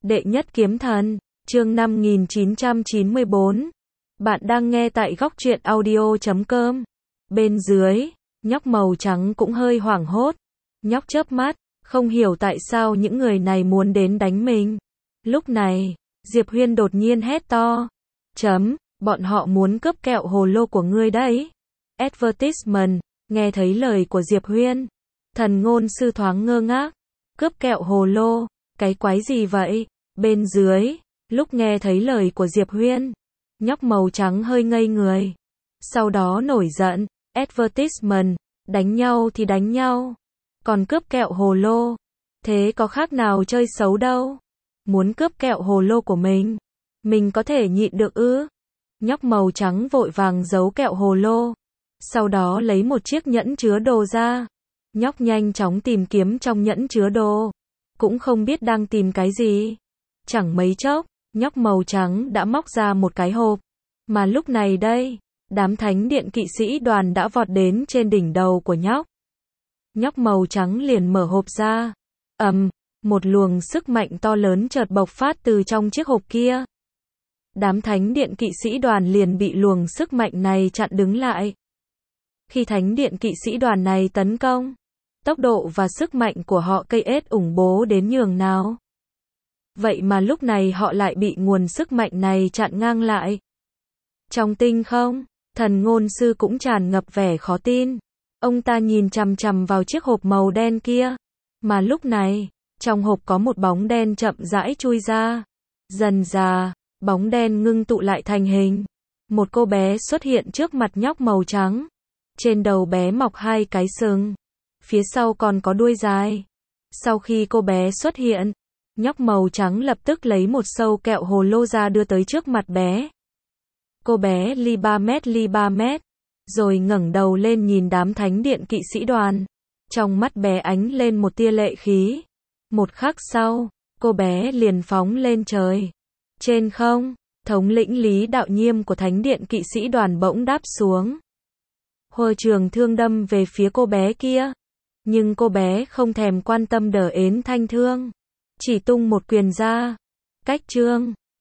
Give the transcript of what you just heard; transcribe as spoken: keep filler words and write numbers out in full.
Đệ nhất kiếm thần, chương năm nghìn chín trăm chín mươi bốn. Bạn đang nghe tại góc truyện audio chấm com. Bên dưới, nhóc màu trắng cũng hơi hoảng hốt. Nhóc chớp mắt, không hiểu tại sao những người này muốn đến đánh mình. Lúc này, Diệp Huyên đột nhiên hét to. Chấm, bọn họ muốn cướp kẹo hồ lô của ngươi đấy. Advertisement, nghe thấy lời của Diệp Huyên. Thần ngôn sư thoáng ngơ ngác. Cướp kẹo hồ lô, cái quái gì vậy? Bên dưới, lúc nghe thấy lời của Diệp Huyên, nhóc màu trắng hơi ngây người. Sau đó nổi giận, advertisement, đánh nhau thì đánh nhau. Còn cướp kẹo hồ lô, thế có khác nào chơi xấu đâu. Muốn cướp kẹo hồ lô của mình, mình có thể nhịn được ư? Nhóc màu trắng vội vàng giấu kẹo hồ lô. Sau đó lấy một chiếc nhẫn chứa đồ ra. Nhóc nhanh chóng tìm kiếm trong nhẫn chứa đồ. Cũng không biết đang tìm cái gì. Chẳng mấy chốc, nhóc màu trắng đã móc ra một cái hộp. Mà lúc này đây, đám thánh điện kỵ sĩ đoàn đã vọt đến trên đỉnh đầu của nhóc. Nhóc màu trắng liền mở hộp ra. Ầm, một luồng sức mạnh to lớn chợt bộc phát từ trong chiếc hộp kia. Đám thánh điện kỵ sĩ đoàn liền bị luồng sức mạnh này chặn đứng lại. Khi thánh điện kỵ sĩ đoàn này tấn công, tốc độ và sức mạnh của họ cây ết ủng bố đến nhường nào. Vậy mà lúc này họ lại bị nguồn sức mạnh này chặn ngang lại. Trong tinh không, thần ngôn sư cũng tràn ngập vẻ khó tin. Ông ta nhìn chằm chằm vào chiếc hộp màu đen kia. Mà lúc này, trong hộp có một bóng đen chậm rãi chui ra. Dần dà, bóng đen ngưng tụ lại thành hình. Một cô bé xuất hiện trước mặt nhóc màu trắng. Trên đầu bé mọc hai cái sừng. Phía sau còn có đuôi dài. Sau khi cô bé xuất hiện, nhóc màu trắng lập tức lấy một sâu kẹo hồ lô ra đưa tới trước mặt bé. Cô bé li ba mét li ba mét, rồi ngẩng đầu lên nhìn đám thánh điện kỵ sĩ đoàn. Trong mắt bé ánh lên một tia lệ khí. Một khắc sau, cô bé liền phóng lên trời. Trên không, thống lĩnh Lý Đạo Nhiêm của thánh điện kỵ sĩ đoàn bỗng đáp xuống. Hôi trường thương đâm về phía cô bé kia. Nhưng cô bé không thèm quan tâm đỡ ến thanh thương. Chỉ tung một quyền ra. Cách trương.